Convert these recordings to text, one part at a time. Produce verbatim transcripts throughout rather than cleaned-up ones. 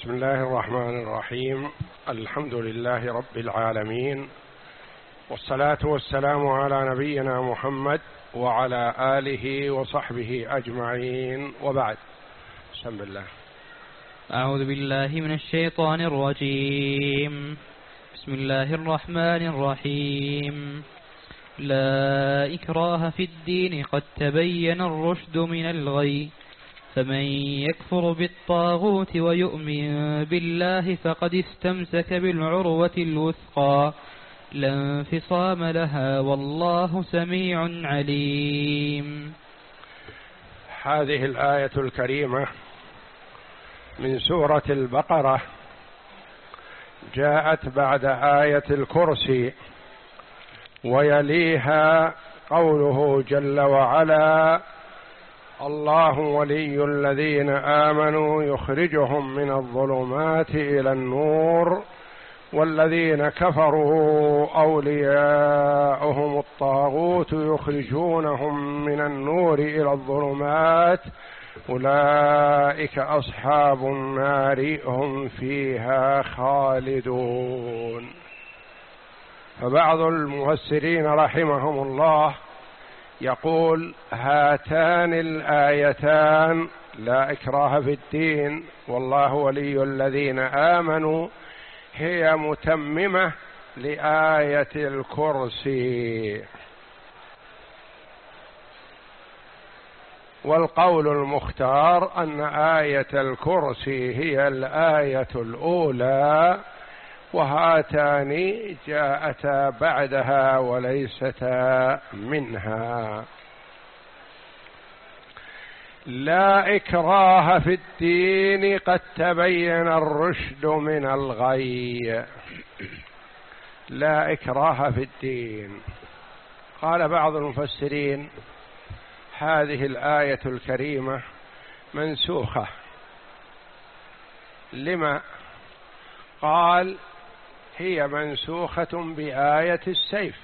بسم الله الرحمن الرحيم. الحمد لله رب العالمين، والصلاة والسلام على نبينا محمد وعلى آله وصحبه أجمعين، وبعد. بسم الله. أعوذ بالله من الشيطان الرجيم. بسم الله الرحمن الرحيم. لا إكراه في الدين، قد تبين الرشد من الغي، فمن يكفر بالطاغوت ويؤمن بالله فقد استمسك بالعروة الوثقى، لا انفصام لها، والله سميع عليم. هذه الآية الكريمة من سورة البقرة جاءت بعد آية الكرسي، ويليها قوله جل وعلا: الله ولي الذين آمنوا يخرجهم من الظلمات إلى النور، والذين كفروا أولياؤهم الطاغوت يخرجونهم من النور إلى الظلمات، أولئك أصحاب النار هم فيها خالدون. فبعض المفسرين رحمهم الله يقول: هاتان الآيتان، لا إكراه في الدين والله ولي الذين آمنوا، هي متممة لآية الكرسي. والقول المختار أن آية الكرسي هي الآية الأولى، وهاتان جاءتا بعدها وليستا منها. لا إكراه في الدين، قد تبين الرشد من الغي. لا إكراه في الدين. قال بعض المفسرين: هذه الآية الكريمة منسوخة. لما؟ قال: هي منسوخة بآية السيف.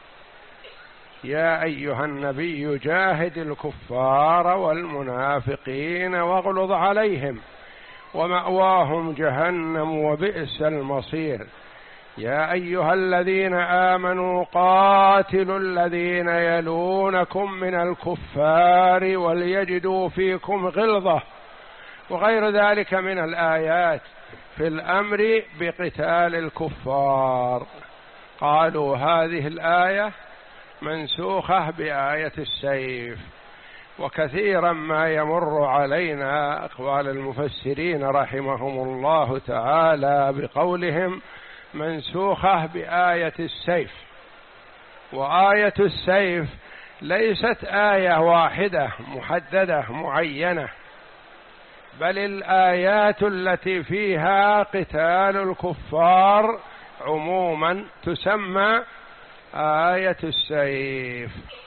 يا أيها النبي جاهد الكفار والمنافقين واغلظ عليهم ومأواهم جهنم وبئس المصير. يا أيها الذين آمنوا قاتلوا الذين يلونكم من الكفار وليجدوا فيكم غلظة، وغير ذلك من الآيات في الأمر بقتال الكفار. قالوا هذه الآية منسوخة بآية السيف. وكثيرا ما يمر علينا أقوال المفسرين رحمهم الله تعالى بقولهم منسوخة بآية السيف. وآية السيف ليست آية واحدة محددة معينة، بل الآيات التي فيها قتال الكفار عموما تسمى آية السيف.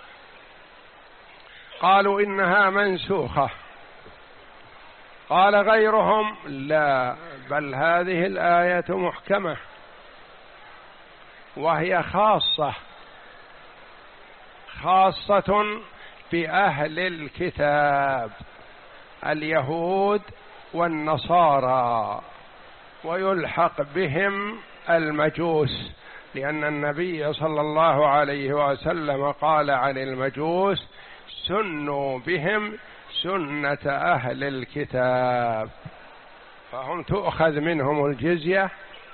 قالوا إنها منسوخة. قال غيرهم: لا، بل هذه الآية محكمة، وهي خاصة خاصة بأهل الكتاب اليهود والنصارى، ويلحق بهم المجوس، لأن النبي صلى الله عليه وسلم قال عن المجوس: سنوا بهم سنة أهل الكتاب، فهم تؤخذ منهم الجزية،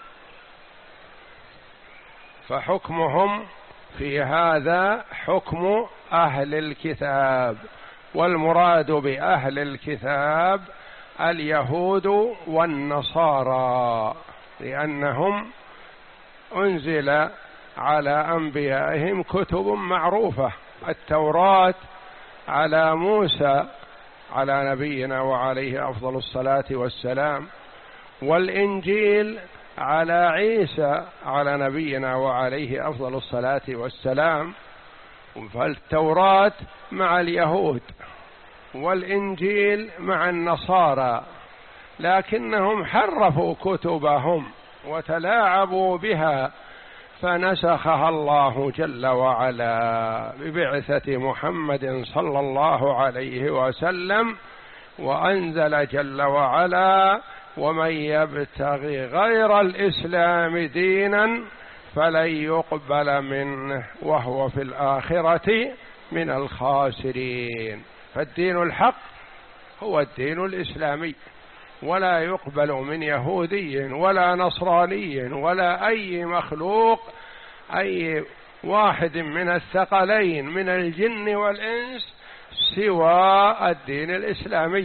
فحكمهم في هذا حكم أهل الكتاب. والمراد بأهل الكتاب اليهود والنصارى، لأنهم أنزل على أنبيائهم كتب معروفة: التوراة على موسى على نبينا وعليه أفضل الصلاة والسلام، والإنجيل على عيسى على نبينا وعليه أفضل الصلاة والسلام. فالتوراة مع اليهود والإنجيل مع النصارى، لكنهم حرفوا كتبهم وتلاعبوا بها، فنسخها الله جل وعلا ببعثة محمد صلى الله عليه وسلم، وأنزل جل وعلا ومن يبتغي غير الإسلام دينا فلن يقبل منه وهو في الآخرة من الخاسرين. فالدين الحق هو الدين الإسلامي، ولا يقبل من يهودي ولا نصراني ولا أي مخلوق، أي واحد من الثقلين من الجن والإنس، سوى الدين الإسلامي.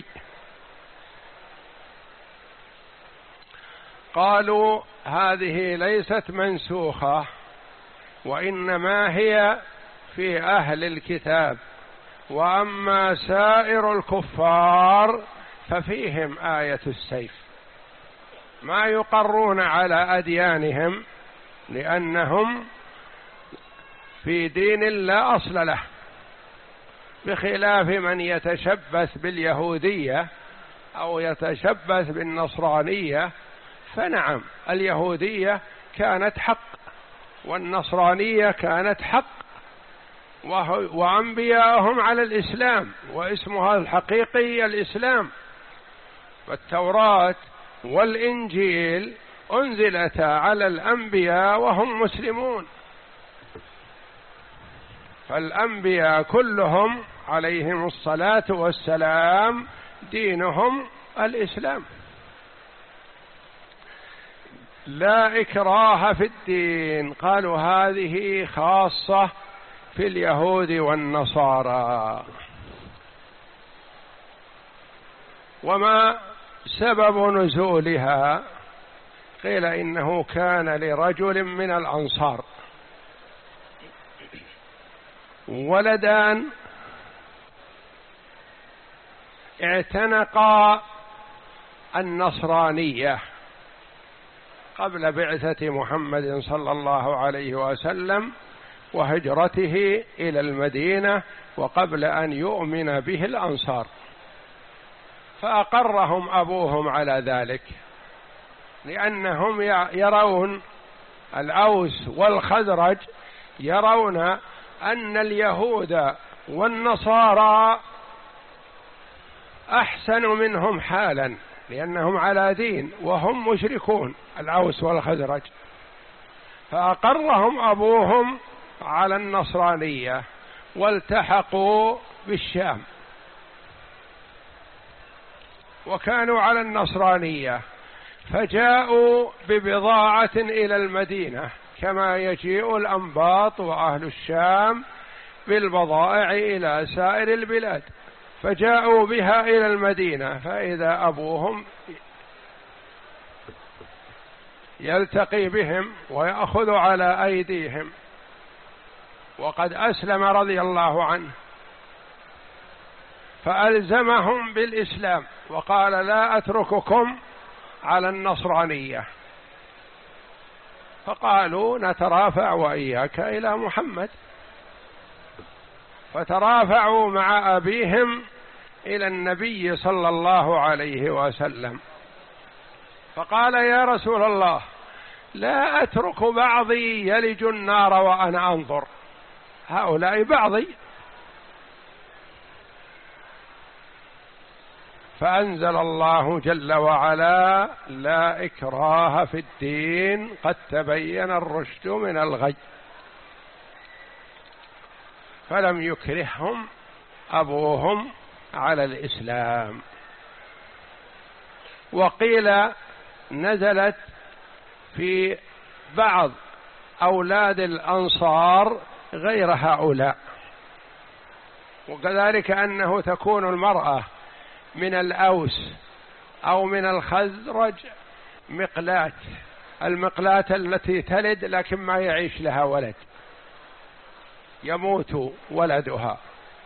قالوا هذه ليست منسوخة، وإنما هي في أهل الكتاب، وأما سائر الكفار ففيهم آية السيف، ما يقرون على أديانهم لأنهم في دين لا أصل له، بخلاف من يتشبث باليهودية أو يتشبث بالنصرانية. فنعم، اليهودية كانت حق والنصرانية كانت حق، وأنبياءهم على الإسلام، واسمها الحقيقي الإسلام. والتوراة والإنجيل أنزلتا على الأنبياء وهم مسلمون، فالأنبياء كلهم عليهم الصلاة والسلام دينهم الإسلام. لا إكراه في الدين، قالوا هذه خاصة في اليهود والنصارى. وما سبب نزولها؟ قيل إنه كان لرجل من الأنصار ولدان اعتنقا النصرانية قبل بعثة محمد صلى الله عليه وسلم وهجرته إلى المدينة، وقبل أن يؤمن به الأنصار، فأقرهم أبوهم على ذلك، لأنهم يرون الأوس والخزرج يرون أن اليهود والنصارى أحسن منهم حالا، لأنهم على دين وهم مشركون الأوس والخزرج، فأقرهم أبوهم على النصرانية والتحقوا بالشام، وكانوا على النصرانية، فجاءوا ببضاعة إلى المدينة كما يجيء الأنباط وأهل الشام بالبضائع إلى سائر البلاد، فجاءوا بها إلى المدينة، فإذا أبوهم يلتقي بهم ويأخذ على أيديهم، وقد أسلم رضي الله عنه، فألزمهم بالإسلام وقال لا أترككم على النصرانية، فقالوا نترافع وإياك إلى محمد، فترافعوا مع أبيهم إلى النبي صلى الله عليه وسلم، فقال يا رسول الله لا أترك بعضي يلج النار وأنا أنظر، هؤلاء بعضي. فأنزل الله جل وعلا لا إكراه في الدين قد تبين الرشد من الغي، فلم يكرههم أبوهم على الإسلام. وقيل نزلت في بعض أولاد الأنصار غير هؤلاء، وكذلك أنه تكون المرأة من الأوس أو من الخزرج مقلاة، المقلاة التي تلد لكن ما يعيش لها ولد، يموت ولدها،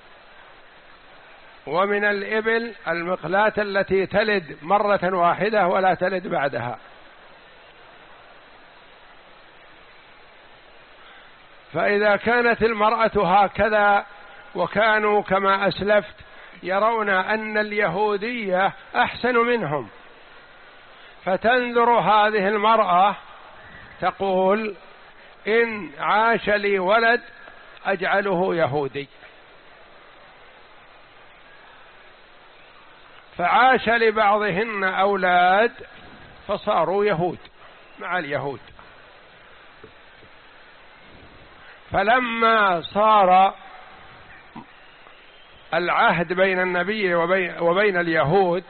ومن الإبل المقلاة التي تلد مرة واحدة ولا تلد بعدها. فإذا كانت المرأة هكذا، وكانوا كما أسلفت يرون أن اليهودية أحسن منهم، فتنذر هذه المرأة تقول إن عاش لي ولد أجعله يهودي، فعاش لبعضهن أولاد فصاروا يهود مع اليهود. فلما صار العهد بين النبي وبين, وبين اليهود،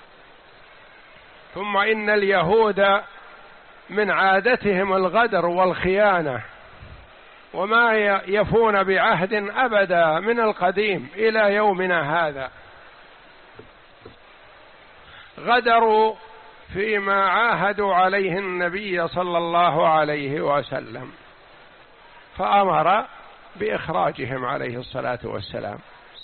ثم إن اليهود من عادتهم الغدر والخيانة، وما يفون بعهد أبدا من القديم إلى يومنا هذا، غدروا فيما عاهدوا عليه النبي صلى الله عليه وسلم، فأمر بإخراجهم عليه الصلاة والسلام،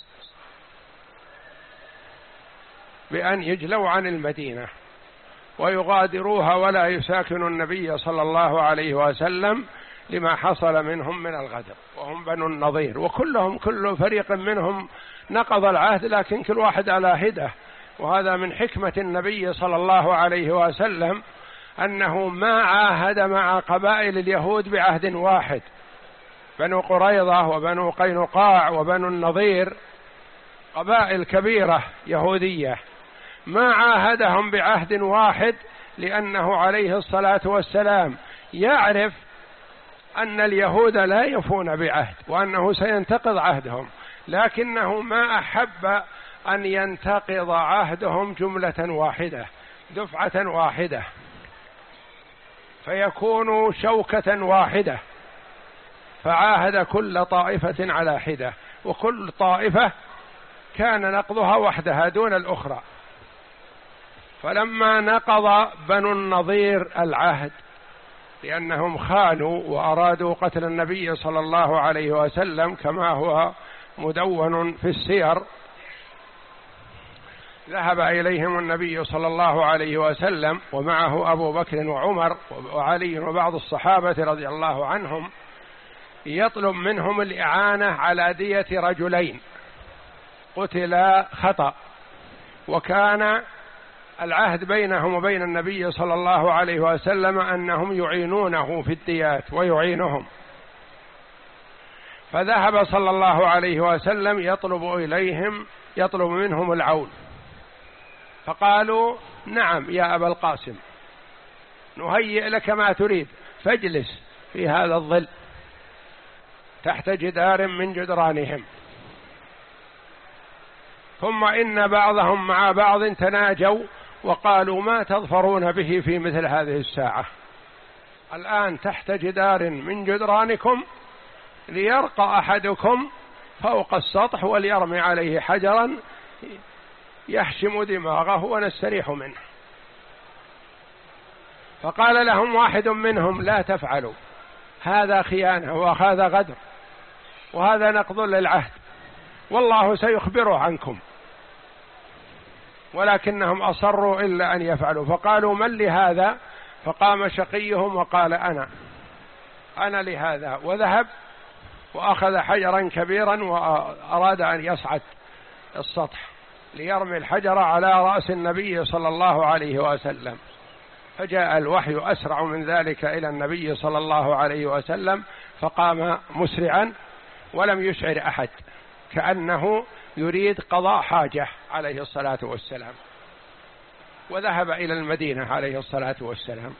بأن يجلوا عن المدينة ويغادروها ولا يساكنوا النبي صلى الله عليه وسلم، لما حصل منهم من الغدر، وهم بنو النضير، وكلهم كل فريق منهم نقض العهد، لكن كل واحد على هدة. وهذا من حكمة النبي صلى الله عليه وسلم أنه ما عاهد مع قبائل اليهود بعهد واحد، بنو قريظة وبنو قينقاع وبنو النضير قبائل كبيرة يهودية، ما عاهدهم بعهد واحد، لأنه عليه الصلاة والسلام يعرف أن اليهود لا يفون بعهد وأنه سينتقض عهدهم، لكنه ما أحب أن ينتقض عهدهم جملة واحدة دفعة واحدة، فيكون شوكة واحدة، فعاهد كل طائفة على حدة، وكل طائفة كان نقضها وحدها دون الأخرى. فلما نقض بنو النضير العهد لأنهم خانوا وأرادوا قتل النبي صلى الله عليه وسلم كما هو مدون في السير، ذهب إليهم النبي صلى الله عليه وسلم ومعه أبو بكر وعمر وعلي وبعض الصحابة رضي الله عنهم، يطلب منهم الإعانة على دية رجلين قتلا خطأ، وكان العهد بينهم وبين النبي صلى الله عليه وسلم أنهم يعينونه في الديات ويعينهم. فذهب صلى الله عليه وسلم يطلب إليهم يطلب منهم العون، فقالوا نعم يا أبا القاسم، نهيئ لك ما تريد، فاجلس في هذا الظل تحت جدار من جدرانهم. ثم إن بعضهم مع بعض تناجوا وقالوا ما تظفرون به في مثل هذه الساعة، الآن تحت جدار من جدرانكم ليرقى أحدكم فوق السطح وليرمي عليه حجرا يحشم دماغه ونستريح منه. فقال لهم واحد منهم لا تفعلوا، هذا خيانة وهذا غدر وهذا نقض للعهد، والله سيخبره عنكم. ولكنهم أصروا إلا أن يفعلوا، فقالوا من لهذا؟ فقام شقيهم وقال أنا أنا لهذا، وذهب وأخذ حجرا كبيرا وأراد أن يصعد السطح ليرمي الحجر على رأس النبي صلى الله عليه وسلم. فجاء الوحي أسرع من ذلك إلى النبي صلى الله عليه وسلم، فقام مسرعا ولم يشعر أحد، كأنه يريد قضاء حاجة عليه الصلاة والسلام، وذهب إلى المدينة عليه الصلاة والسلام.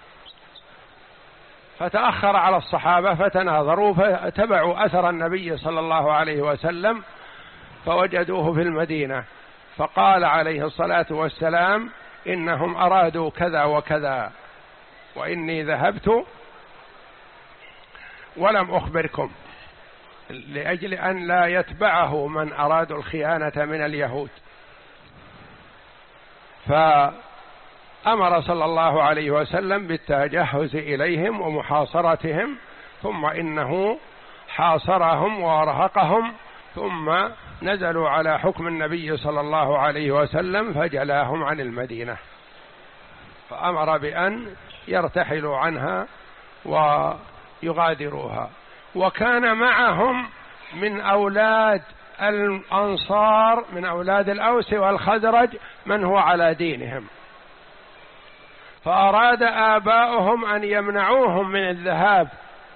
فتأخر على الصحابة فتناظروا فتبعوا أثر النبي صلى الله عليه وسلم فوجدوه في المدينة، فقال عليه الصلاة والسلام إنهم أرادوا كذا وكذا وإني ذهبت ولم أخبركم، لأجل أن لا يتبعه من أرادوا الخيانة من اليهود. فأمر صلى الله عليه وسلم بالتجهز إليهم ومحاصرتهم، ثم إنه حاصرهم وأرهقهم، ثم نزلوا على حكم النبي صلى الله عليه وسلم فجلاهم عن المدينة، فأمر بأن يرتحلوا عنها ويغادروها. وكان معهم من أولاد الأنصار من أولاد الأوس والخزرج من هو على دينهم، فأراد آباؤهم أن يمنعوهم من الذهاب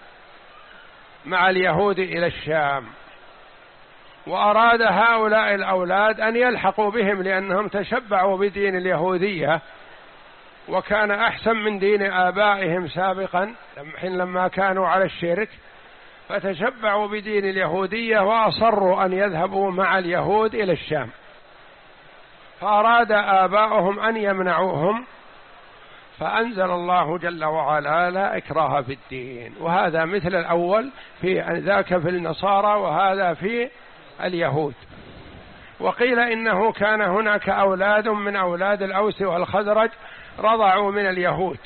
مع اليهود إلى الشام، وأراد هؤلاء الأولاد أن يلحقوا بهم لأنهم تشبعوا بدين اليهودية، وكان أحسن من دين آبائهم سابقا حين لما كانوا على الشرك، فتشبعوا بدين اليهودية وأصروا أن يذهبوا مع اليهود إلى الشام، فأراد آباؤهم أن يمنعوهم، فأنزل الله جل وعلا لا إكراه في الدين. وهذا مثل الأول في ذاك في النصارى وهذا في اليهود. وقيل إنه كان هناك أولاد من أولاد الأوس والخزرج رضعوا من اليهود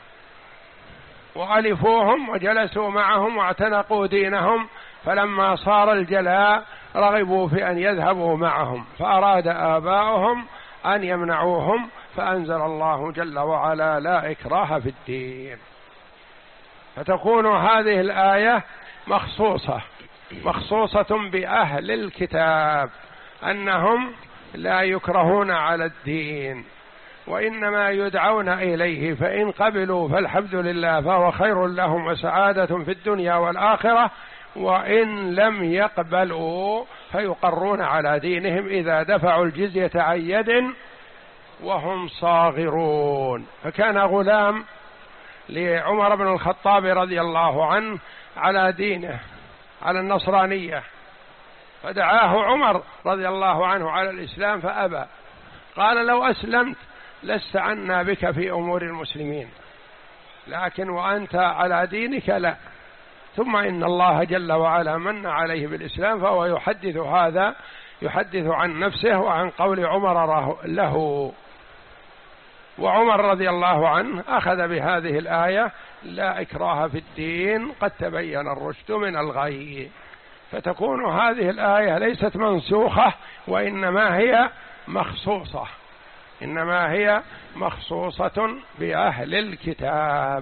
وألفوهم وجلسوا معهم واعتنقوا دينهم، فلما صار الجلاء رغبوا في أن يذهبوا معهم، فأراد آباؤهم أن يمنعوهم، فأنزل الله جل وعلا لا إكراه في الدين. فتكون هذه الآية مخصوصة مخصوصة بأهل الكتاب، أنهم لا يكرهون على الدين وإنما يدعون إليه، فإن قبلوا فالحمد لله فهو خير لهم وسعادة في الدنيا والآخرة، وإن لم يقبلوا فيقرون على دينهم إذا دفعوا الجزية عن يد وهم صاغرون. فكان غلام لعمر بن الخطاب رضي الله عنه على دينه على النصرانية، فدعاه عمر رضي الله عنه على الإسلام فأبى، قال لو أسلمت لاستعنا بك في أمور المسلمين، لكن وأنت على دينك لا. ثم إن الله جل وعلا من عليه بالإسلام، فهو يحدث هذا يحدث عن نفسه وعن قول عمر له. وعمر رضي الله عنه أخذ بهذه الآية لا إكراه في الدين قد تبين الرشد من الغي. فتكون هذه الآية ليست منسوخة وإنما هي مخصوصة إنما هي مخصوصة بأهل الكتاب.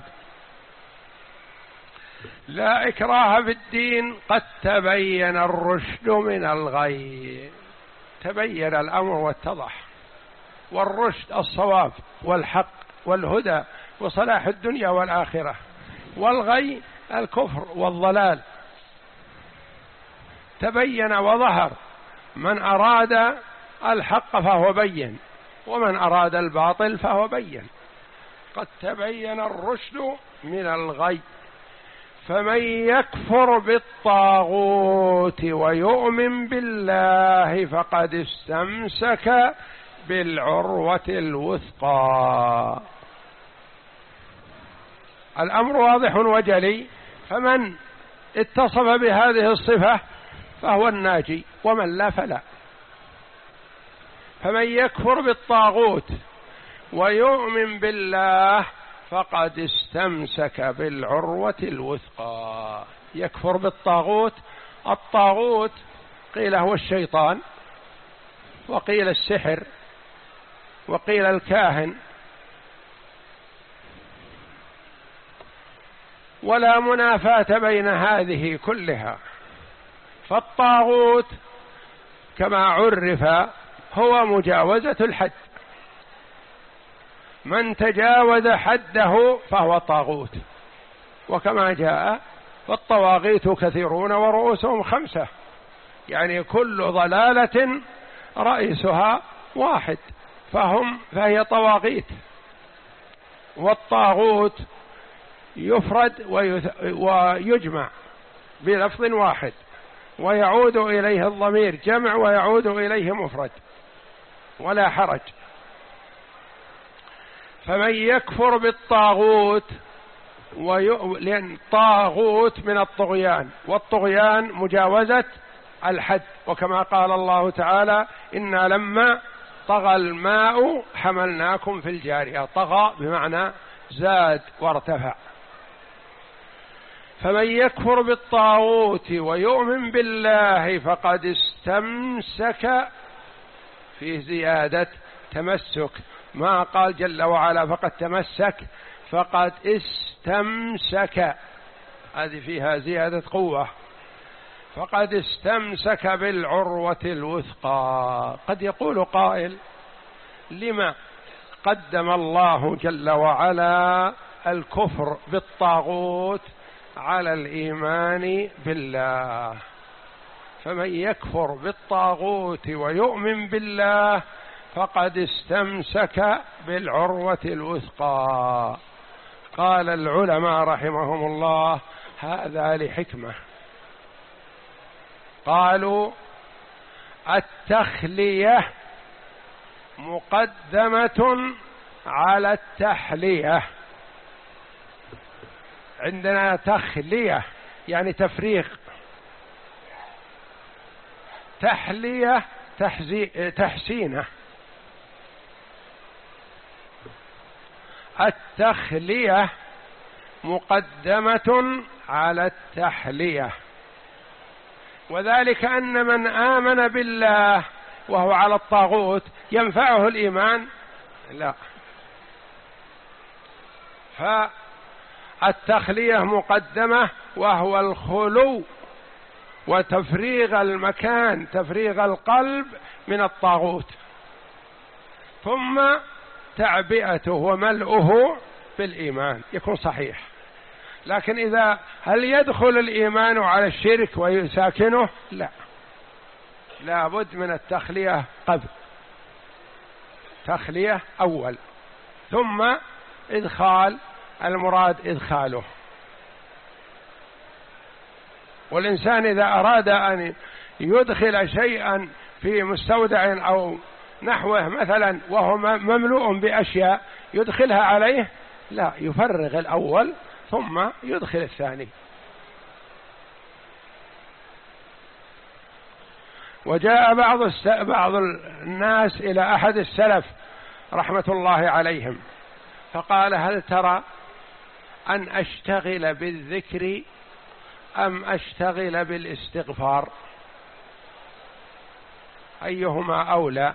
لا إكراه في الدين قد تبين الرشد من الغي. تبين الأمر واتضح، والرشد الصواب والحق والهدى وصلاح الدنيا والآخرة، والغي الكفر والضلال. تبين وظهر، من أراد الحق فهو بين، ومن أراد الباطل فهو بين. قد تبين الرشد من الغي. فمن يكفر بالطاغوت ويؤمن بالله فقد استمسك بالعروة الوثقى. الأمر واضح وجلي، فمن اتصف بهذه الصفة فهو الناجي، ومن لا فلا. فمن يكفر بالطاغوت ويؤمن بالله فقد استمسك بالعروة الوثقى. يكفر بالطاغوت، الطاغوت قيل هو الشيطان، وقيل السحر، وقيل الكاهن، ولا منافاة بين هذه كلها. فالطاغوت كما عرف هو مجاوزة الحد، من تجاوز حده فهو طاغوت. وكما جاء فالطواغيت كثيرون ورؤوسهم خمسة، يعني كل ضلالة رئيسها واحد، فهم فهي طواغيت. والطاغوت يفرد ويجمع بلفظ واحد، ويعود إليه الضمير جمع ويعود إليه مفرد، ولا حرج. فمن يكفر بالطاغوت وي... لأن طاغوت من الطغيان، والطغيان مجاوزة الحد، وكما قال الله تعالى إنا لما طغى الماء حملناكم في الجارية. طغى بمعنى زاد وارتفع. فمن يكفر بالطاغوت ويؤمن بالله فقد استمسك، في زيادة تمسك، ما قال جل وعلا فقد تمسك، فقد استمسك، هذه فيها زيادة قوة. فقد استمسك بالعروة الوثقى. قد يقول قائل لما قدم الله جل وعلا الكفر بالطاغوت على الإيمان بالله؟ فمن يكفر بالطاغوت ويؤمن بالله فقد استمسك بالعروة الوثقى. قال العلماء رحمهم الله هذا لحكمة. قالوا التخلية مقدمة على التحلية. عندنا تخلية يعني تفريغ، تحلية تحسينه. التخلية مقدمة على التحلية، وذلك أن من آمن بالله وهو على الطاغوت ينفعه الإيمان؟ لا. فالتخلية مقدمة، وهو الخلو وتفريغ المكان، تفريغ القلب من الطاغوت، ثم تعبئته وملؤه بالإيمان يكون صحيح. لكن إذا هل يدخل الإيمان على الشرك ويساكنه؟ لا، لا بد من التخلية قبل، تخلية أول ثم إدخال، المراد إدخاله. والإنسان إذا أراد أن يدخل شيئا في مستودع أو نحوه مثلا وهو مملوء بأشياء يدخلها عليه، لا، يفرغ الأول ثم يدخل الثاني. وجاء بعض بعض الناس إلى أحد السلف رحمة الله عليهم فقال هل ترى أن أشتغل بالذكر أم أشتغل بالاستغفار؟ أيهما أولى؟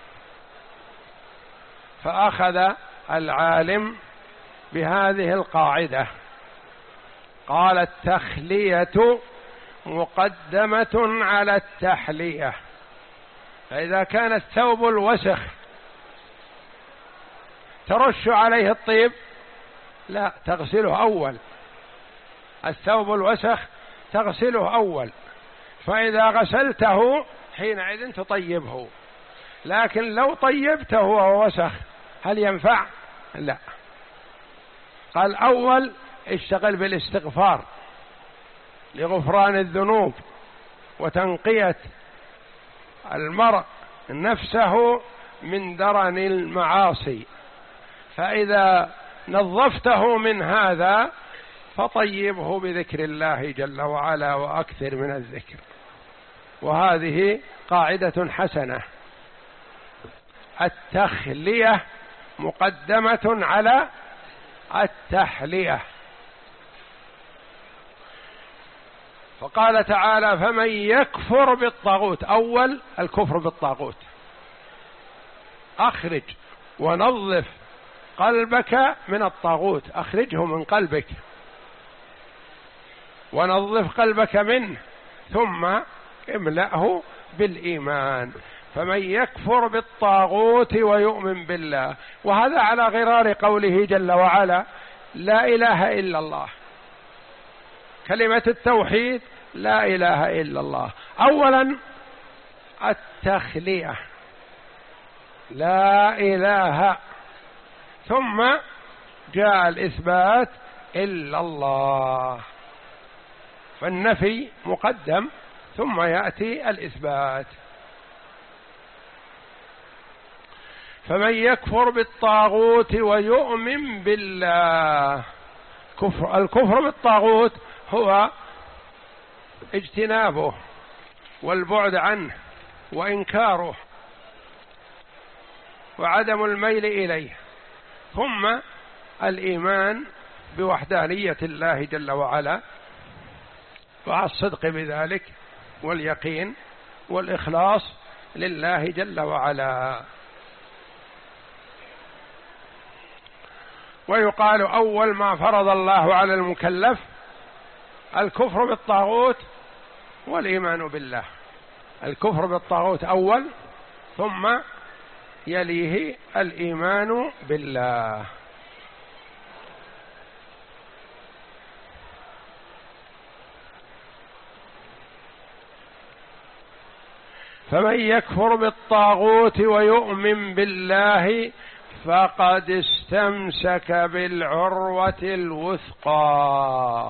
فأخذ العالم بهذه القاعدة، قال التخلية مقدمة على التحلية. فإذا كان الثوب الوسخ ترش عليه الطيب؟ لا، تغسله أول. الثوب الوسخ تغسله أول، فإذا غسلته حينئذ تطيبه. لكن لو طيبته وهو وسخ هل ينفع؟ لا. قال أول اشتغل بالاستغفار لغفران الذنوب وتنقية المرء نفسه من درن المعاصي، فإذا نظفته من هذا فطيبه بذكر الله جل وعلا وأكثر من الذكر. وهذه قاعدة حسنة، التخلية مقدمة على التحلية. فقال تعالى فمن يكفر بالطاغوت، أول الكفر بالطاغوت، أخرج ونظف قلبك من الطاغوت، أخرجه من قلبك ونظف قلبك منه، ثم املأه بالإيمان. فمن يكفر بالطاغوت ويؤمن بالله، وهذا على غرار قوله جل وعلا لا إله إلا الله، كلمة التوحيد لا إله إلا الله. أولا التخلية لا إله، ثم جاء الإثبات إلا الله، فالنفي مقدم ثم يأتي الإثبات. فمن يكفر بالطاغوت ويؤمن بالله، كفر الكفر بالطاغوت هو اجتنابه والبعد عنه وإنكاره وعدم الميل إليه، ثم الإيمان بوحدانية الله جل وعلا وعلى الصدق بذلك واليقين والإخلاص لله جل وعلا. ويقال أول ما فرض الله على المكلف الكفر بالطاغوت والإيمان بالله، الكفر بالطاغوت أول ثم يليه الإيمان بالله. فمن يكفر بالطاغوت ويؤمن بالله فقد استمسك بالعروة الوثقى.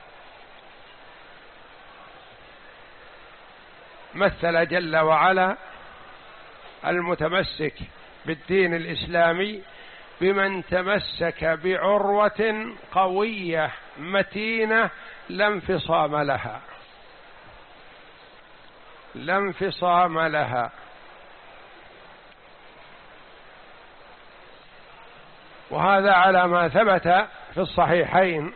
مثل جل وعلا المتمسك بالدين الإسلامي بمن تمسك بعروة قوية متينة لا انفصام لها، لا انفصام لها. وهذا على ما ثبت في الصحيحين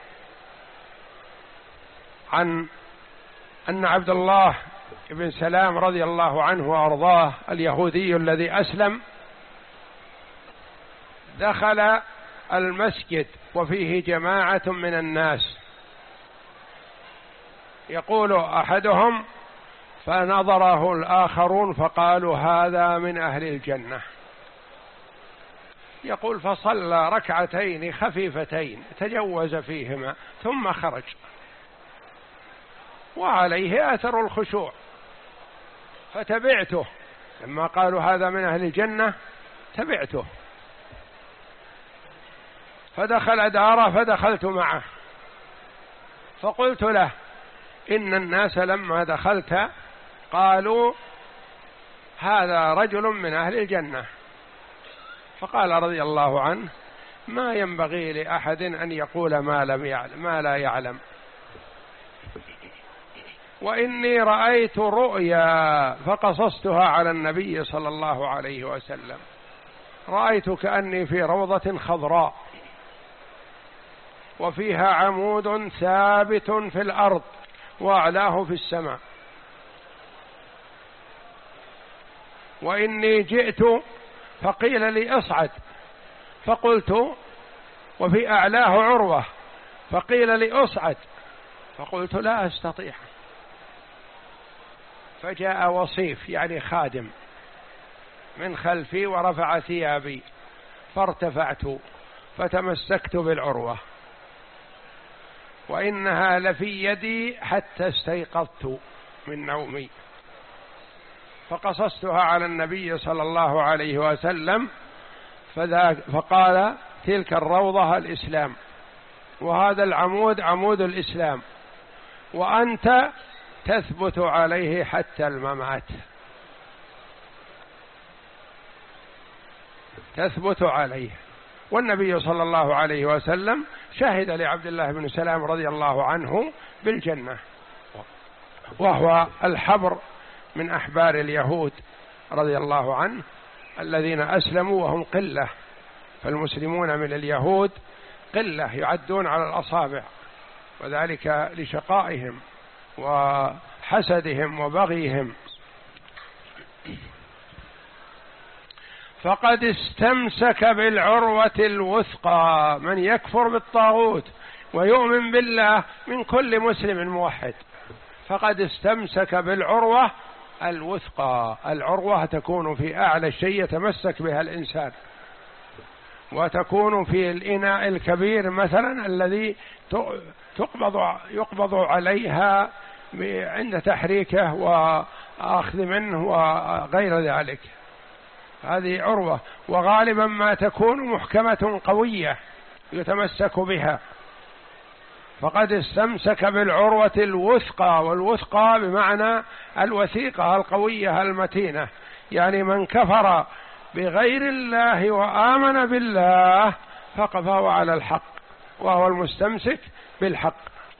عن أن عبد الله بن سلام رضي الله عنه وأرضاه اليهودي الذي أسلم دخل المسجد وفيه جماعة من الناس، يقول أحدهم فنظره الآخرون فقالوا هذا من أهل الجنة. يقول فصلى ركعتين خفيفتين تجوز فيهما ثم خرج وعليه آثر الخشوع، فتبعته لما قالوا هذا من أهل الجنة تبعته، فدخل داره فدخلت معه فقلت له إن الناس لما دخلت قالوا هذا رجل من أهل الجنة، فقال رضي الله عنه ما ينبغي لأحد أن يقول ما لم يعلم ما لا يعلم، وإني رأيت رؤيا فقصصتها على النبي صلى الله عليه وسلم، رأيت كأني في روضة خضراء وفيها عمود ثابت في الأرض وأعلاه في السماء، وإني جئت فقيل لي اصعد فقلت وفي أعلاه عروة فقيل لي اصعد فقلت لا أستطيع، فجاء وصيف يعني خادم من خلفي ورفع ثيابي فارتفعت فتمسكت بالعروة وإنها لفي يدي حتى استيقظت من نومي، فقصصتها على النبي صلى الله عليه وسلم فقال تلك الروضة الإسلام وهذا العمود عمود الإسلام وأنت تثبت عليه حتى الممات، تثبت عليه. والنبي صلى الله عليه وسلم شهد لعبد الله بن سلام رضي الله عنه بالجنة، وهو الحبر من أحبار اليهود رضي الله عنه الذين أسلموا وهم قلة، فالمسلمون من اليهود قلة يعدون على الأصابع، وذلك لشقائهم وحسدهم وبغيهم. فقد استمسك بالعروة الوثقى، من يكفر بالطاغوت ويؤمن بالله من كل مسلم موحد فقد استمسك بالعروة الوثقى. العروة تكون في أعلى الشيء يتمسك بها الإنسان، وتكون في الإناء الكبير مثلا الذي تقبض يقبض عليها عند تحريكه وأخذ منه وغير ذلك، هذه عروة، وغالبا ما تكون محكمة قوية يتمسك بها. فقد استمسك بالعروة الوثقى، والوثقى بمعنى الوثيقة القوية المتينة، يعني من كفر بغير الله وآمن بالله فهو على الحق وهو المستمسك بالحق.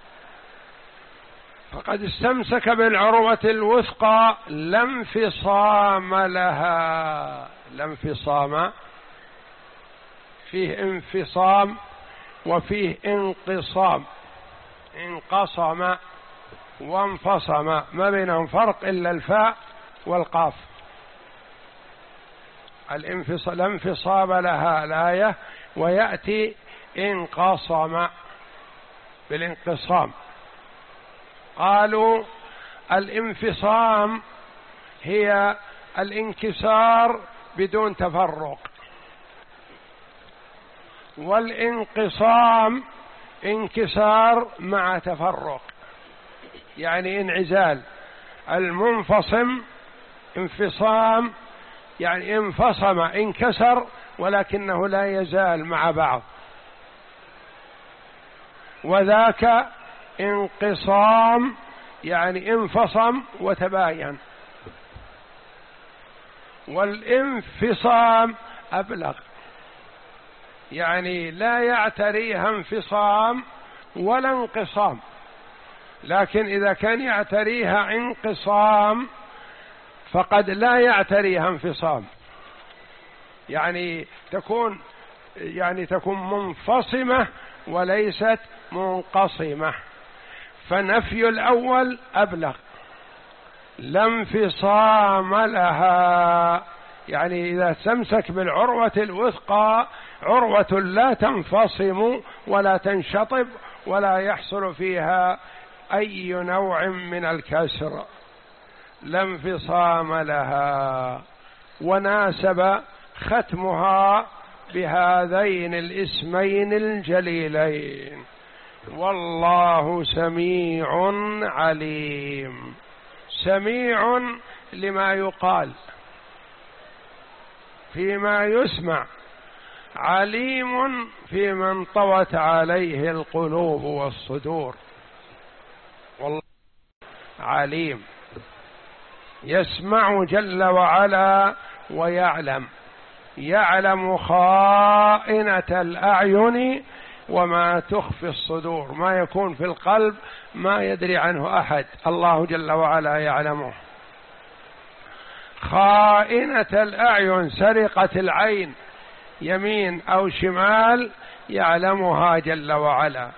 فقد استمسك بالعروة الوثقى لا انفصام لها. لا انفصام، فيه انفصام وفيه انقصام، انقصم وانفصم ما بينهم فرق إلا الفاء والقاف. الانفصام لا انفصام لها الآية، ويأتي انقصم بالانقصام. قالوا الانفصام هي الانكسار بدون تفرق، والانقسام انكسار مع تفرق، يعني انعزال. المنفصم انفصام يعني انفصم انكسر ولكنه لا يزال مع بعض، وذاك انقصام يعني انفصم وتباين. والانفصام أبلغ، يعني لا يعتريها انفصام ولا انقصام، لكن إذا كان يعتريها انقصام فقد لا يعتريها انفصام، يعني تكون يعني تكون منفصمة وليست منقسمة. فنفي الأول أبلغ، لا انفصام لها، يعني إذا تمسك بالعروة الوثقى عروة لا تنفصم ولا تنشطب ولا يحصل فيها أي نوع من الكسر، لا انفصام لها. وناسب ختمها بهذين الاسمين الجليلين، والله سميع عليم. سميع لما يقال فيما يسمع، عليم فيما انطوت عليه القلوب والصدور. والله عليم، يسمع جل وعلا ويعلم، يعلم خائنة الأعين وما تخفي الصدور، ما يكون في القلب ما يدري عنه أحد، الله جل وعلا يعلمه. خائنة الأعين، سرقة العين يمين أو شمال، يعلمها جل وعلا.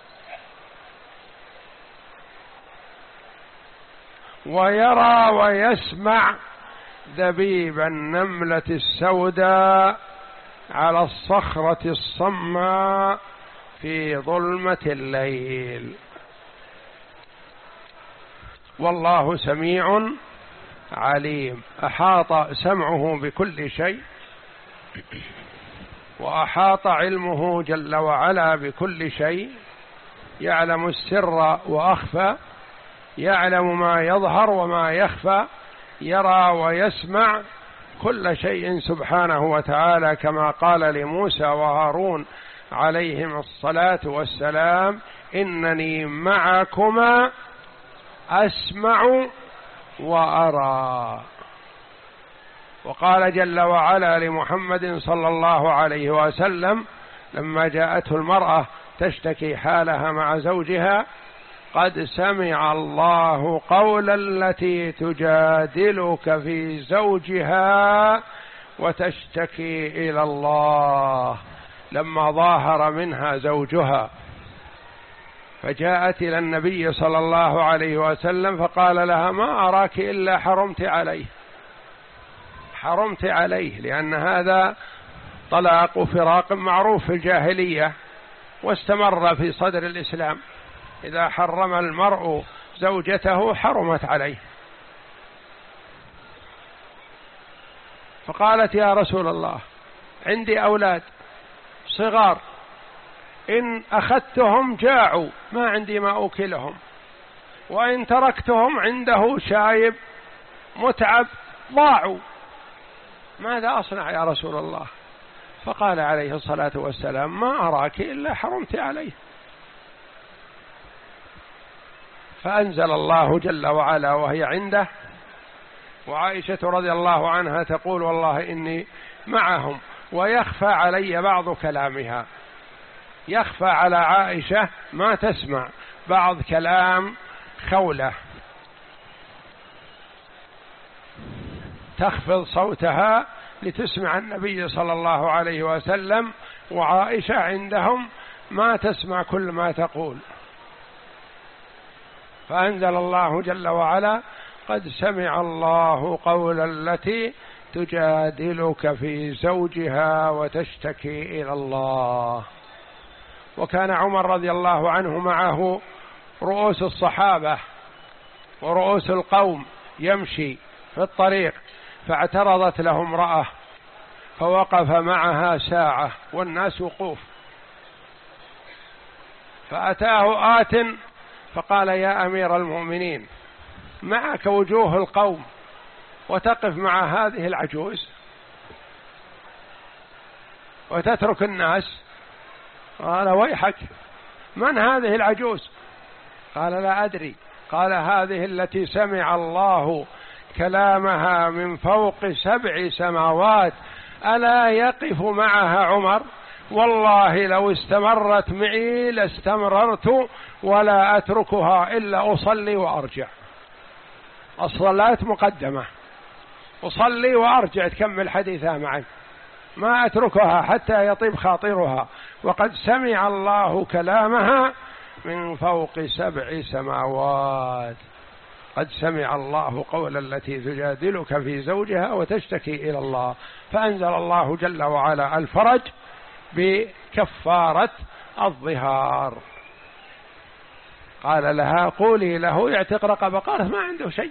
ويرى ويسمع دبيب النملة السوداء على الصخرة الصماء في ظلمة الليل. والله سميع عليم، أحاط سمعه بكل شيء، وأحاط علمه جل وعلا بكل شيء، يعلم السر وأخفى، يعلم ما يظهر وما يخفى، يرى ويسمع كل شيء سبحانه وتعالى، كما قال لموسى وهارون عليهم الصلاة والسلام: إنني معكما أسمع وأرى. وقال جل وعلا لمحمد صلى الله عليه وسلم لما جاءته المرأة تشتكي حالها مع زوجها: قد سمع الله قول التي تجادلك في زوجها وتشتكي إلى الله، لما ظاهر منها زوجها، فجاءت إلى النبي صلى الله عليه وسلم فقال لها: ما أراك إلا حرمت عليه، حرمت عليه، لأن هذا طلاق فراق معروف في الجاهلية واستمر في صدر الإسلام، إذا حرم المرء زوجته حرمت عليه. فقالت: يا رسول الله، عندي أولاد صغار، إن أخذتهم جاعوا ما عندي ما أكلهم، وإن تركتهم عنده شايب متعب ضاعوا، ماذا أصنع يا رسول الله؟ فقال عليه الصلاة والسلام: ما أراك إلا حرمت عليه. فأنزل الله جل وعلا وهي عنده، وعائشة رضي الله عنها تقول: والله إني معهم ويخفى علي بعض كلامها، يخفى على عائشة ما تسمع بعض كلام خولة، تخفض صوتها لتسمع النبي صلى الله عليه وسلم، وعائشة عندهم ما تسمع كل ما تقول. فأنزل الله جل وعلا: قد سمع الله قول التي تجادلك في زوجها وتشتكي إلى الله. وكان عمر رضي الله عنه معه رؤوس الصحابة ورؤوس القوم يمشي في الطريق، فاعترضت له امرأة فوقف معها ساعة والناس وقوف، فأتاه آت فقال: يا أمير المؤمنين، معك وجوه القوم وتقف مع هذه العجوز وتترك الناس؟ قال ويحك، من هذه العجوز؟ قال لا أدري. قال هذه التي سمع الله كلامها من فوق سبع سماوات، ألا يقف معها عمر؟ والله لو استمرت معي لاستمررت ولا أتركها إلا أصلي وأرجع. الصلاة مقدمة، أصلي وأرجع تكمل حديثها معي، ما أتركها حتى يطيب خاطرها، وقد سمع الله كلامها من فوق سبع سماوات. قد سمع الله قول التي تجادلك في زوجها وتشتكي إلى الله، فأنزل الله جل وعلا الفرج بكفارة الظهار. قال لها قولي له يعتق رقبة، قالت ما عنده شيء.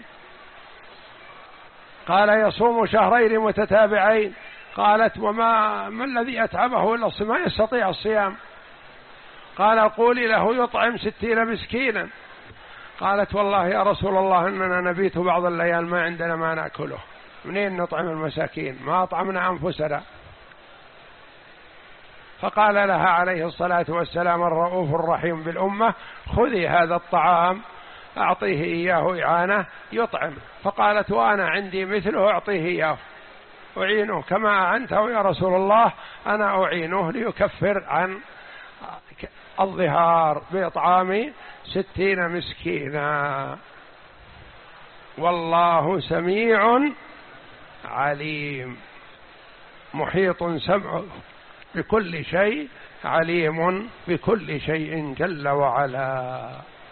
قال يصوم شهرين متتابعين، قالت وما ما الذي أتعبه إلا الصيام، ما يستطيع الصيام. قال قولي له يطعم ستين مسكينا. قالت والله يا رسول الله إننا نبيت بعض الليال ما عندنا ما نأكله، منين نطعم المساكين؟ ما أطعمنا أنفسنا. فقال لها عليه الصلاة والسلام الرؤوف الرحيم بالأمة خذي هذا الطعام أعطيه إياه إعانة يطعم. فقالت وأنا عندي مثله أعطيه إياه أعينه كما أعنته يا رسول الله، أنا أعينه ليكفر عن الظهار بإطعام ستين مسكينا. والله سميع عليم محيط سمعه بكل شيء، عليم بكل شيء جل وعلا.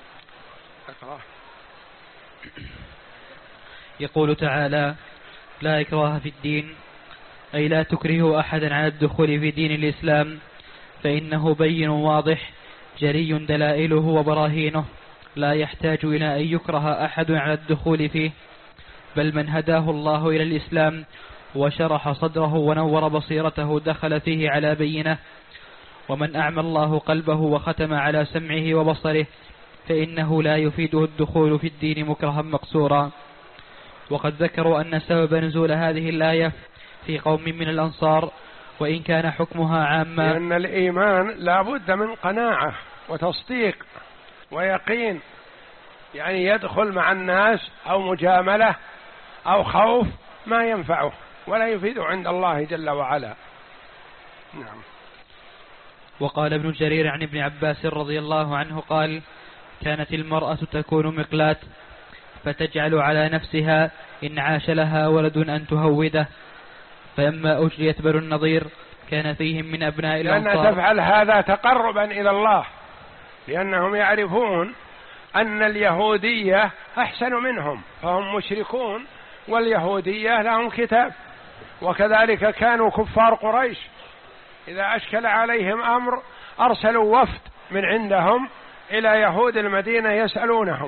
يقول تعالى لا إكراه في الدين، أي لا تكرهوا أحدا على الدخول في دين الإسلام، فإنه بين واضح جري دلائله وبراهينه، لا يحتاج إلى أن يكره أحد على الدخول فيه، بل من هداه الله إلى الإسلام وشرح صدره ونور بصيرته دخل فيه على بينه، ومن أعمى الله قلبه وختم على سمعه وبصره فإنه لا يفيده الدخول في الدين مكرها مقصورا. وقد ذكروا أن سبب نزول هذه الآية في قوم من الأنصار، وإن كان حكمها عاما، لأن الإيمان لا بد من قناعة وتصديق ويقين، يعني يدخل مع الناس أو مجاملة أو خوف ما ينفعه ولا يفيده عند الله جل وعلا. نعم. وقال ابن جرير عن ابن عباس رضي الله عنه قال كانت المرأة تكون مقلاة فتجعل على نفسها إن عاش لها ولد أن تهوده، فلما أجريت بنو النضير كان فيهم من أبناء الأنصار. لأن تفعل هذا تقربا إلى الله، لأنهم يعرفون أن اليهودية أحسن منهم فهم مشركون، واليهودية لهم كتاب. وكذلك كانوا كفار قريش إذا أشكل عليهم أمر أرسلوا وفد من عندهم إلى يهود المدينة يسألونهم.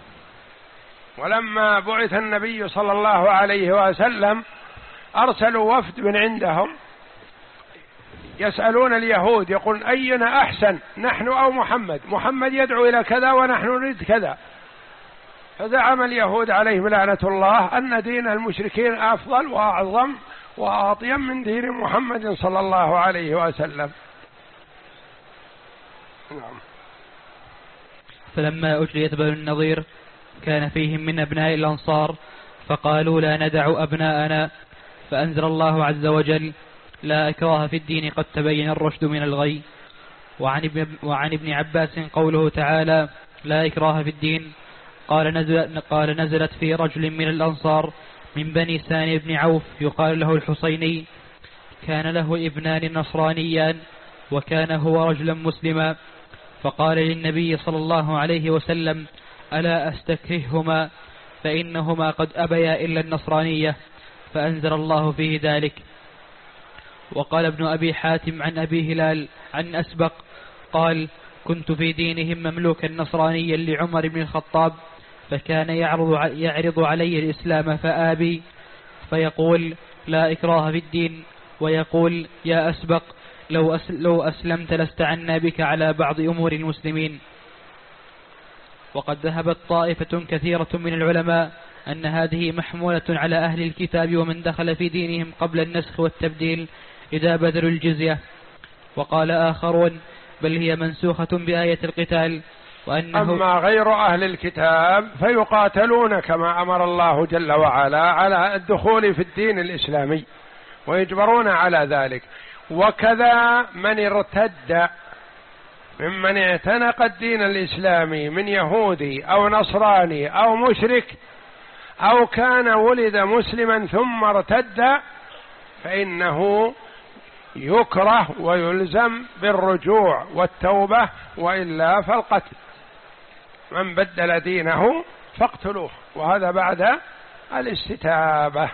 ولما بعث النبي صلى الله عليه وسلم أرسلوا وفد من عندهم يسألون اليهود يقول أينا أحسن نحن أو محمد؟ محمد يدعو إلى كذا ونحن نريد كذا. فزعم اليهود عليهم لعنة الله أن دين المشركين أفضل وأعظم وأطيب من دين محمد صلى الله عليه وسلم. نعم. فلما أجريت بنو النضير كان فيهم من أبناء الأنصار فقالوا لا ندع أبناءنا، فأنزل الله عز وجل لا إكراه في الدين قد تبين الرشد من الغي. وعن ابن, وعن ابن عباس قوله تعالى لا إكراه في الدين قال, نزل قال نزلت في رجل من الأنصار من بني ساني بن عوف يقال له الحسيني، كان له ابنان نصرانيان وكان هو رجلا مسلما، فقال للنبي صلى الله عليه وسلم ألا أستكرههما فإنهما قد أبيا إلا النصرانية، فأنزل الله فيه ذلك. وقال ابن أبي حاتم عن أبي هلال عن أسبق قال كنت في دينهم مملوكا نصرانيا لعمر بن الخطاب، فكان يعرض, يعرض علي الإسلام فآبي، فيقول لا إكراه في الدين، ويقول يا أسبق لو, أس لو أسلمت لاستعنا بك على بعض أمور المسلمين. وقد ذهبت طائفة كثيرة من العلماء أن هذه محمولة على أهل الكتاب ومن دخل في دينهم قبل النسخ والتبديل إذا بذلوا الجزية. وقال آخرون بل هي منسوخة بآية القتال، وأنه أما غير أهل الكتاب فيقاتلون كما أمر الله جل وعلا على الدخول في الدين الإسلامي ويجبرون على ذلك. وكذا من ارتد ممن اعتنق الدين الإسلامي من يهودي أو نصراني أو مشرك أو كان ولد مسلما ثم ارتد فإنه يكره ويلزم بالرجوع والتوبة، وإلا فالقتل. من بدل دينه فاقتلوه، وهذا بعد الاستتابة.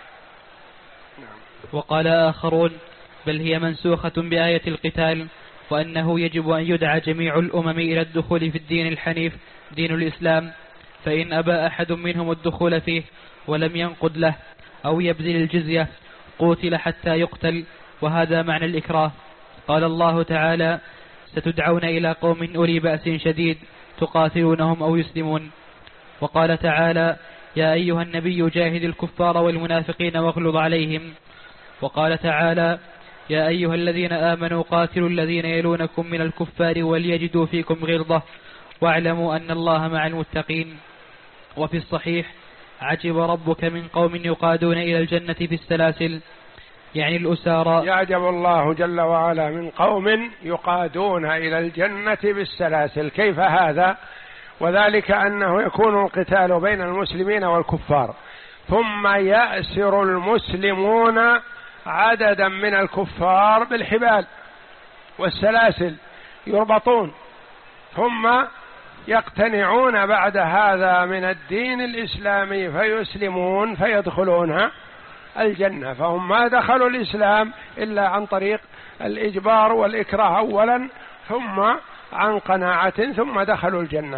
وقال آخرون بل هي منسوخة بآية القتال، وأنه يجب أن يدعى جميع الأمم إلى الدخول في الدين الحنيف دين الإسلام، فإن أبى أحد منهم الدخول فيه ولم ينقد له أو يبذل الجزية قتل حتى يقتل، وهذا معنى الإكراه. قال الله تعالى ستدعون إلى قوم أولي بأس شديد تقاتلونهم أو يسلمون. وقال تعالى يا أيها النبي جاهد الكفار والمنافقين واغلظ عليهم. وقال تعالى يا أيها الذين آمنوا قاتلوا الذين يلونكم من الكفار وليجدوا فيكم غلظة واعلموا أن الله مع المتقين. وفي الصحيح عجب ربك من قوم يقادون إلى الجنة في السلاسل، يعني الأسارى. يعجب الله جل وعلا من قوم يقادون إلى الجنة بالسلاسل. كيف هذا؟ وذلك أنه يكون القتال بين المسلمين والكفار، ثم يأسر المسلمون عددا من الكفار بالحبال والسلاسل يربطون، ثم يقتنعون بعد هذا من الدين الإسلامي فيسلمون فيدخلون الجنة. فهم ما دخلوا الإسلام إلا عن طريق الإجبار والإكراه أولا، ثم عن قناعة، ثم دخلوا الجنة.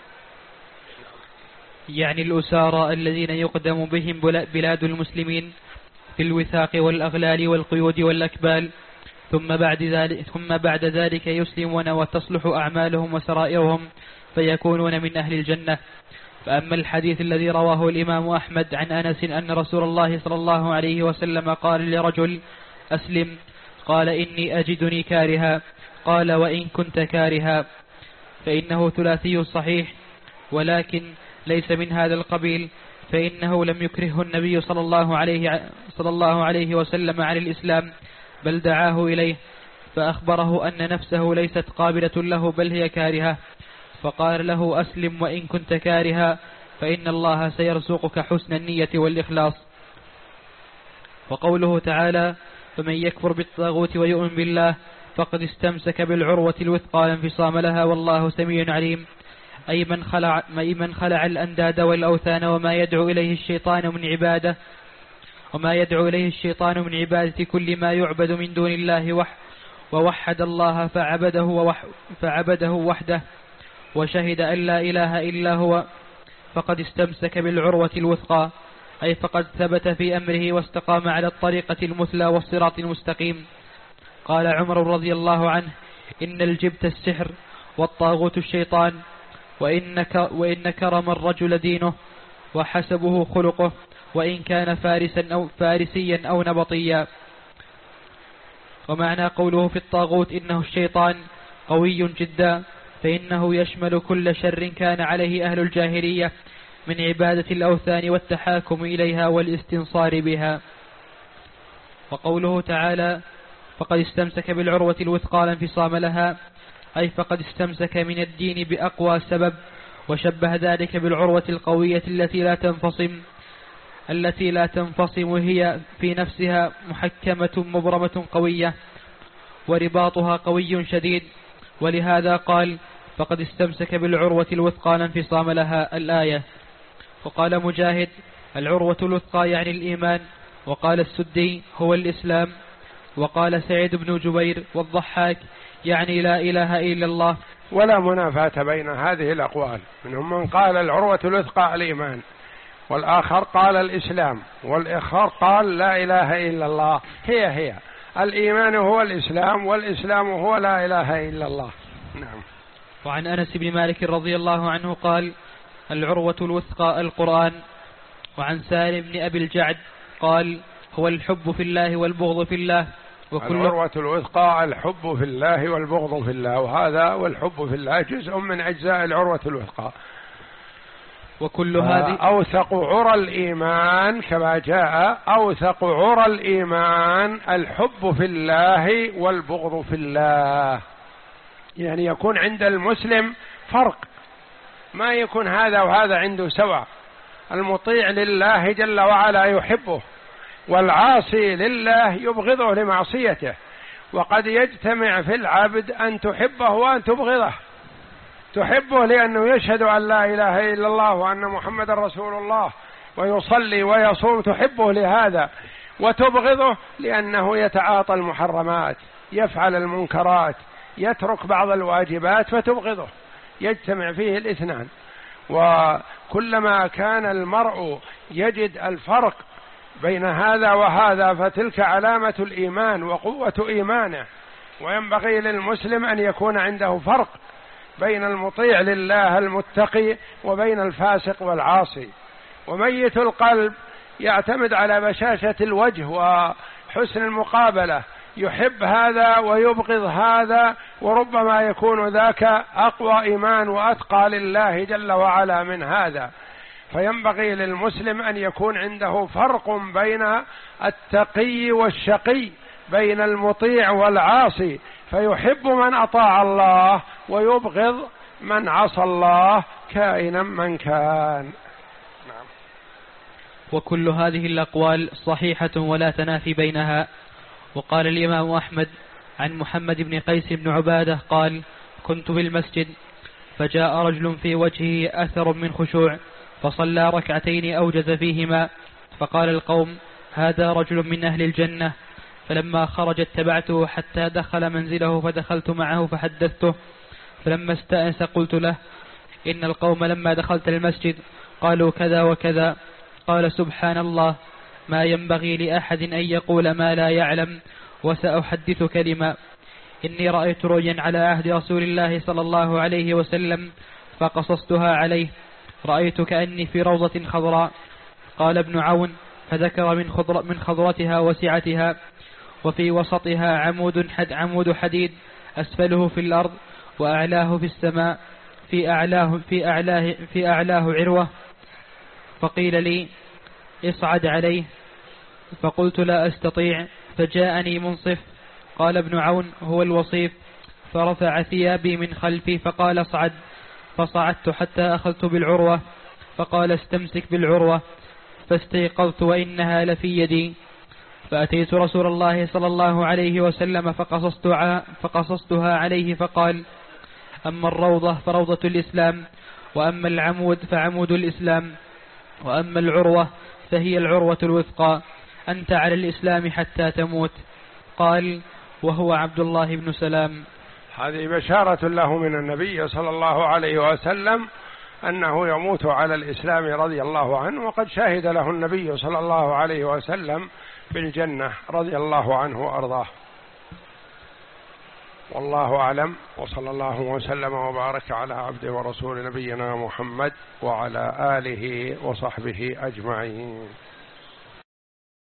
يعني الأسارى الذين يقدم بهم بلاد المسلمين في الوثاق والأغلال والقيود والأكبال، ثم بعد ذلك, ثم بعد ذلك يسلمون وتصلح أعمالهم وسرائرهم فيكونون من أهل الجنة. فأما الحديث الذي رواه الإمام أحمد عن أنس أن رسول الله صلى الله عليه وسلم قال لرجل أسلم، قال إني أجدني كارها، قال وإن كنت كارها، فإنه ثلاثي صحيح، ولكن ليس من هذا القبيل، فإنه لم يكرهه النبي صلى الله عليه, صلى الله عليه وسلم عن الإسلام، بل دعاه إليه فأخبره أن نفسه ليست قابلة له بل هي كارهة، فقال له أسلم وإن كنت كارها فإن الله سيرزقك حسن النية والإخلاص. وقوله تعالى فمن يكفر بالطاغوت ويؤمن بالله فقد استمسك بالعروة الوثقى لا انفصام لها والله سميع عليم، أي من خلع, أي من خلع الأنداد والأوثان وما يدعو إليه الشيطان من عبادة وما يدعو إليه الشيطان من عبادة كل ما يعبد من دون الله وح ووحد الله فعبده, ووح فعبده وحده وشهد أن لا إله إلا هو فقد استمسك بالعروة الوثقى، أي فقد ثبت في أمره واستقام على الطريقة المثلى والصراط المستقيم. قال عمر رضي الله عنه إن الجبت السحر والطاغوت الشيطان، وإن, وإن كرم الرجل دينه وحسبه خلقه وإن كان فارسا أو فارسيا أو نبطيا. ومعنى قوله في الطاغوت إنه الشيطان قوي جدا، فإنه يشمل كل شر كان عليه أهل الجاهلية من عبادة الأوثان والتحاكم إليها والاستنصار بها. وقوله تعالى فقد استمسك بالعروة الوثقى لا انفصام لها، أي فقد استمسك من الدين بأقوى سبب، وشبه ذلك بالعروة القوية التي لا تنفصم التي لا تنفصم هي في نفسها محكمة مبرمة قوية ورباطها قوي شديد، ولهذا قال فقد استمسك بالعروة الوثقى لا انفصام لها الآية. وقال مجاهد العروة الوثقى يعني الإيمان، وقال السدي هو الإسلام، وقال سعيد بن جبير والضحاك يعني لا إله إلا الله. ولا منافاة بين هذه الأقوال، منهم من قال العروة الوثقى الإيمان، والآخر قال الإسلام، والآخر قال لا إله إلا الله. هي هي الإيمان هو الإسلام، والإسلام هو لا إله إلا الله. نعم. وعن أنس بن مالك رضي الله عنه قال العروة الوثقى القرآن، وعن سالم بن أبي الجعد قال هو الحب في الله والبغض في الله. وكل العروة الوثقى الحب في الله والبغض في الله، وهذا والحب في الله جزء من أجزاء العروة الوثقى. وكل هذه أوثق عرى الإيمان كما جاء، أوثق عرى الإيمان الحب في الله والبغض في الله، يعني يكون عند المسلم فرق، ما يكون هذا وهذا عنده سواء. المطيع لله جل وعلا يحبه، والعاصي لله يبغضه لمعصيته. وقد يجتمع في العبد أن تحبه وأن تبغضه، تحبه لأنه يشهد أن لا إله إلا الله وأن محمد رسول الله ويصلي ويصوم، تحبه لهذا، وتبغضه لأنه يتعاطى المحرمات، يفعل المنكرات، يترك بعض الواجبات فتبغضه، يجتمع فيه الاثنان. وكلما كان المرء يجد الفرق بين هذا وهذا فتلك علامة الإيمان وقوة إيمانه. وينبغي للمسلم أن يكون عنده فرق بين المطيع لله المتقي وبين الفاسق والعاصي. وميت القلب يعتمد على بشاشة الوجه وحسن المقابلة، يحب هذا ويبغض هذا، وربما يكون ذاك أقوى إيمان وأتقى لله جل وعلا من هذا. فينبغي للمسلم أن يكون عنده فرق بين التقي والشقي، بين المطيع والعاصي، فيحب من أطاع الله ويبغض من عصى الله كائنا من كان. نعم. وكل هذه الأقوال صحيحة ولا تنافي بينها. وقال الإمام أحمد عن محمد بن قيس بن عبادة قال كنت بالمسجد فجاء رجل في وجهه أثر من خشوع فصلى ركعتين أوجز فيهما، فقال القوم هذا رجل من أهل الجنة. فلما خرج اتبعته حتى دخل منزله فدخلت معه فحدثته، فلما استأنس قلت له إن القوم لما دخلت المسجد قالوا كذا وكذا. قال سبحان الله، ما ينبغي لأحد أن يقول ما لا يعلم، وسأحدث كلمة. إني رأيت رؤيا على عهد رسول الله صلى الله عليه وسلم فقصصتها عليه، رأيت كأني في روضة خضراء. قال ابن عون فذكر من, خضر من خضرتها وسعتها، وفي وسطها عمود, حد عمود حديد أسفله في الأرض وأعلاه في السماء، في أعلاه, في أعلاه, في أعلاه عروة. فقيل لي اصعد عليه، فقلت لا أستطيع، فجاءني منصف. قال ابن عون هو الوصيف، فرفع ثيابي من خلفي فقال اصعد، فصعدت حتى أخذت بالعروة، فقال استمسك بالعروة، فاستيقظت وإنها لفي يدي. فأتيت رسول الله صلى الله عليه وسلم فقصصتها عليه، فقال أما الروضة فروضة الإسلام، وأما العمود فعمود الإسلام، وأما العروة فهي العروة الوثقى، أنت على الإسلام حتى تموت. قال وهو عبد الله بن سلام. هذه بشارة له من النبي صلى الله عليه وسلم أنه يموت على الإسلام رضي الله عنه، وقد شهد له النبي صلى الله عليه وسلم بالجنة رضي الله عنه وأرضاه. والله أعلم، وصلى الله وسلم وبارك على عبده ورسول نبينا محمد وعلى آله وصحبه أجمعين.